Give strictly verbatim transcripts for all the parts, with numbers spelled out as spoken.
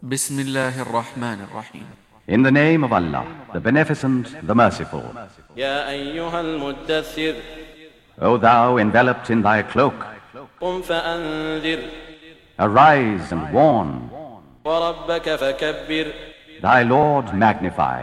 Bismillahir Rahmanir Rahim. In the name of Allah, the Beneficent, the Merciful. يا أيها المدثر O thou enveloped in thy cloak, قم فأنذر arise and warn. وربك فكبر Thy Lord magnify.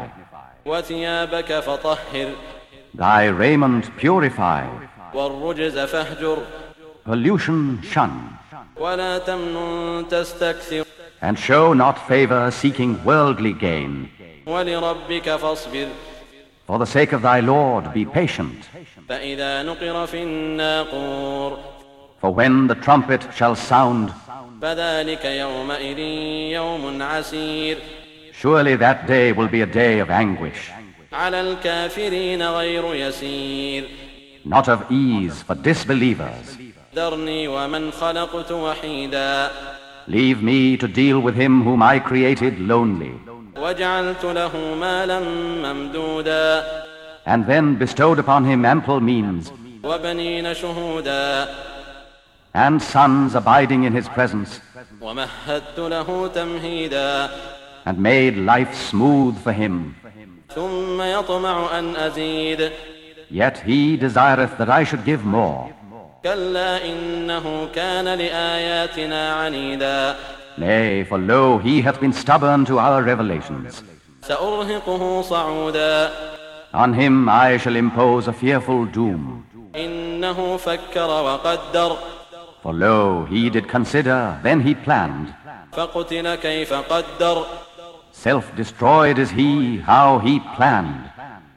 وثيابك فطهر Thy raiment purify. والرجز فاهجر Pollution shun. ولا تمنن تستكثر And show not favor seeking worldly gain. ولربك فاصبر For the sake of thy Lord, be patient. فإذا نقر في الناقور For when the trumpet shall sound, فذلك يومئذ يوم عسير surely that day will be a day of anguish, على الكافرين غير يسير not of ease for disbelievers. ذرني ومن خلقت وحيدا Leave me to deal with him whom I created lonely, وجعلت له مالا ممدودا and then bestowed upon him ample means, وبنين شهودا and sons abiding in his presence, ومهدت له تمهيدا and made life smooth for him. ثم يطمع أن أزيد Yet he desireth that I should give more. كلا إنه كان لآياتنا عنيدا Nay, for lo, he hath been stubborn to our revelations. سأرهقه صعودا On him I shall impose a fearful doom. إنه فكر وقدر For lo, he did consider, then he planned. فقتل كيف قدر Self-destroyed is he, how he planned.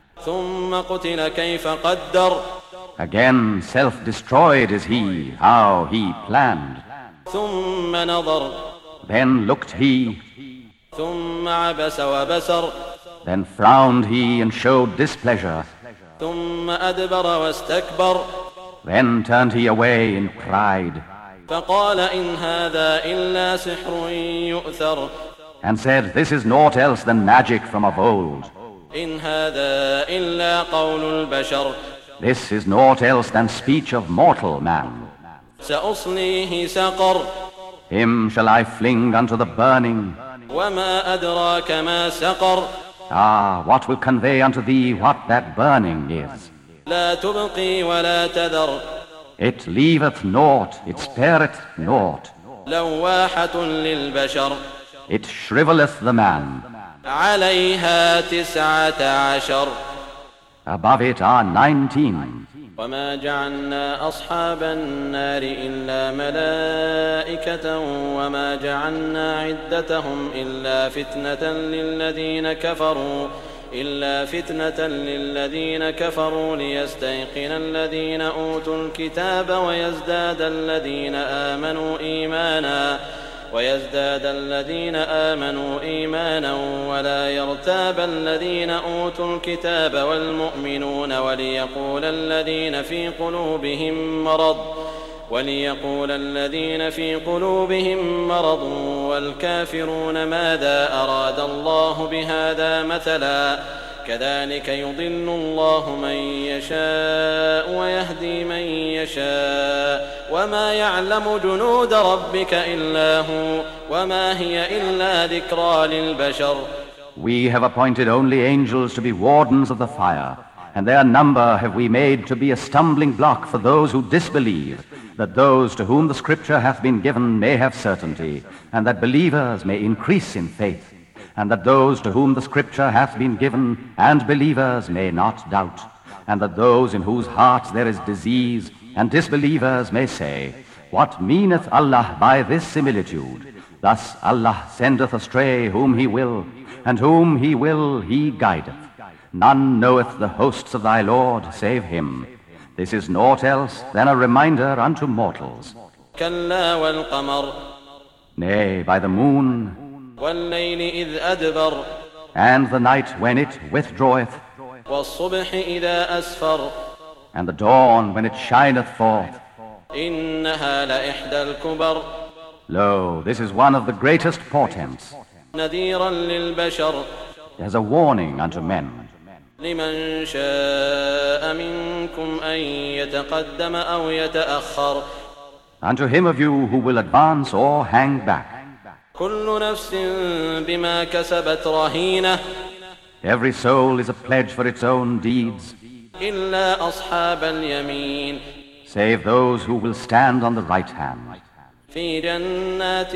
ثم قتل كيف قدر Again, self-destroyed is he, how he planned. ثم نظر Then looked he, ثم عبس وبسر then frowned he and showed displeasure. ثم أدبر واستكبر Then turned he away in pride, فقال إن هذا إلا سحر يؤثر and said, This is naught else than magic from of old. إن هذا إلا قول البشر This is naught else than speech of mortal man. سأصليه سقر Him shall I fling unto the burning. وما أدراك ما سقر Ah, what will convey unto thee what that burning is? لا تبقي ولا تذر It leaveth naught, it spareth naught. لواحة للبشر It shriveleth the man. عليها تسعة عشر Above it are nineteen. وما جعلنا أصحاب النار إلا ملائكة وما جعلنا عدتهم إلا فتنة للذين كفروا إلا فتنة للذين كفروا ليستيقن الذين أوتوا الكتاب ويزداد الذين آمنوا إيمانا ويزداد الذين آمنوا إيمانا ولا يرتاب الذين أوتوا الكتاب والمؤمنون وليقول الذين في قلوبهم مرض وليقول الذين في قلوبهم مرض والكافرون ماذا أراد الله بهذا مثلا كذلك يضل الله من يشاء ويهدي من يشاء وما يعلم جنود ربك إلا هو وما هي إلا ذكرى للبشر. We have appointed only angels to be wardens of the fire, and their number have we made to be a stumbling block for those who disbelieve, that those to whom the scripture hath been given may have certainty, and that believers may increase in faith, and that those to whom the scripture hath been given and believers may not doubt, and that those in whose hearts there is disease and disbelievers may say, What meaneth Allah by this similitude? Thus Allah sendeth astray whom He will, and whom He will He guideth. None knoweth the hosts of thy Lord save Him. This is naught else than a reminder unto mortals. كلا والقمر Nay, by the moon, والليل إذ أدبر and the night when it withdraweth, والصبح إذا أسفر and the dawn when it shineth forth. إنها لإحدى الكبر Lo, this is one of the greatest portents, نذيرا للبشر as a warning unto men. لمن شاء منكم أن يتقدم أو يتأخر Unto him of you who will advance or hang back. كل نفس بما كسبت رهينة. Every soul is a pledge for its own deeds, إلا أصحاب اليمين. save those who will stand on the right hand. في جنات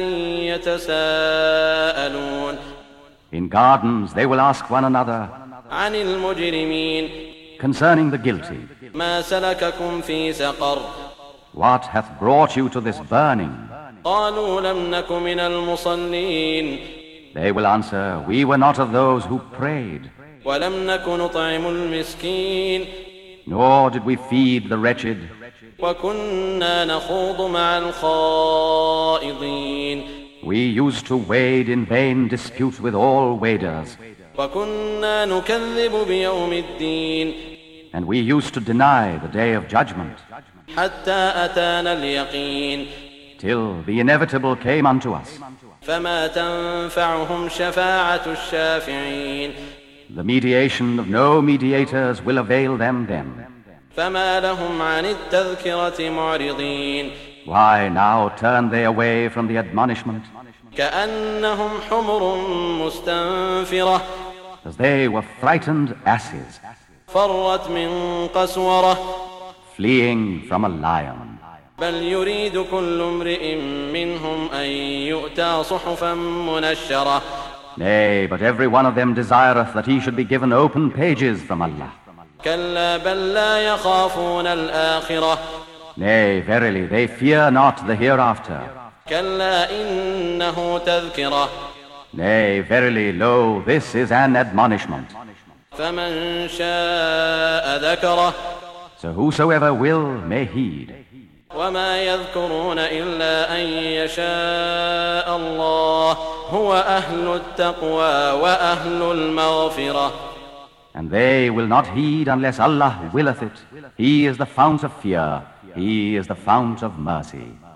يتساءلون. In gardens they will ask one another عن المجرمين. concerning the guilty, ما سلككم في سقر. what hath brought you to this burning? قالوا لم نك من المصلين. They will answer, we were not of those who prayed, ولم نك نطعم المسكين. nor did we feed the wretched, وكنا نخوض مع الخائضين. we used to wade in vain dispute with all waders, وكنا نكذب بيوم الدين. and we used to deny the day of judgment, حتى أتانا اليقين. till the inevitable came unto us. فما تنفعهم شفاعة الشافعين. The mediation of no mediators will avail them then. فما لهم عن التذكرة معرضين. Why now turn they away from the admonishment, كأنهم حمر مستنفرة. as they were frightened asses, فرت من قسورة. fleeing from a lion. بل يريد كل امرئ منهم أن يؤتى صحفا منشرة. Nay, but every one of them desireth that he should be given open pages from Allah. كلا بل لا يخافون الآخرة. Nay, verily, they fear not the hereafter. كلا إنه تذكرة. Nay, verily, lo, this is an admonishment. فمن شاء ذكره. So whosoever will may heed. وما يذكرون إلا أن يشاء الله هو أهل التقوى وأهل المغفرة. And they will not heed unless Allah willeth it. He is the fount of fear. He is the fount of mercy.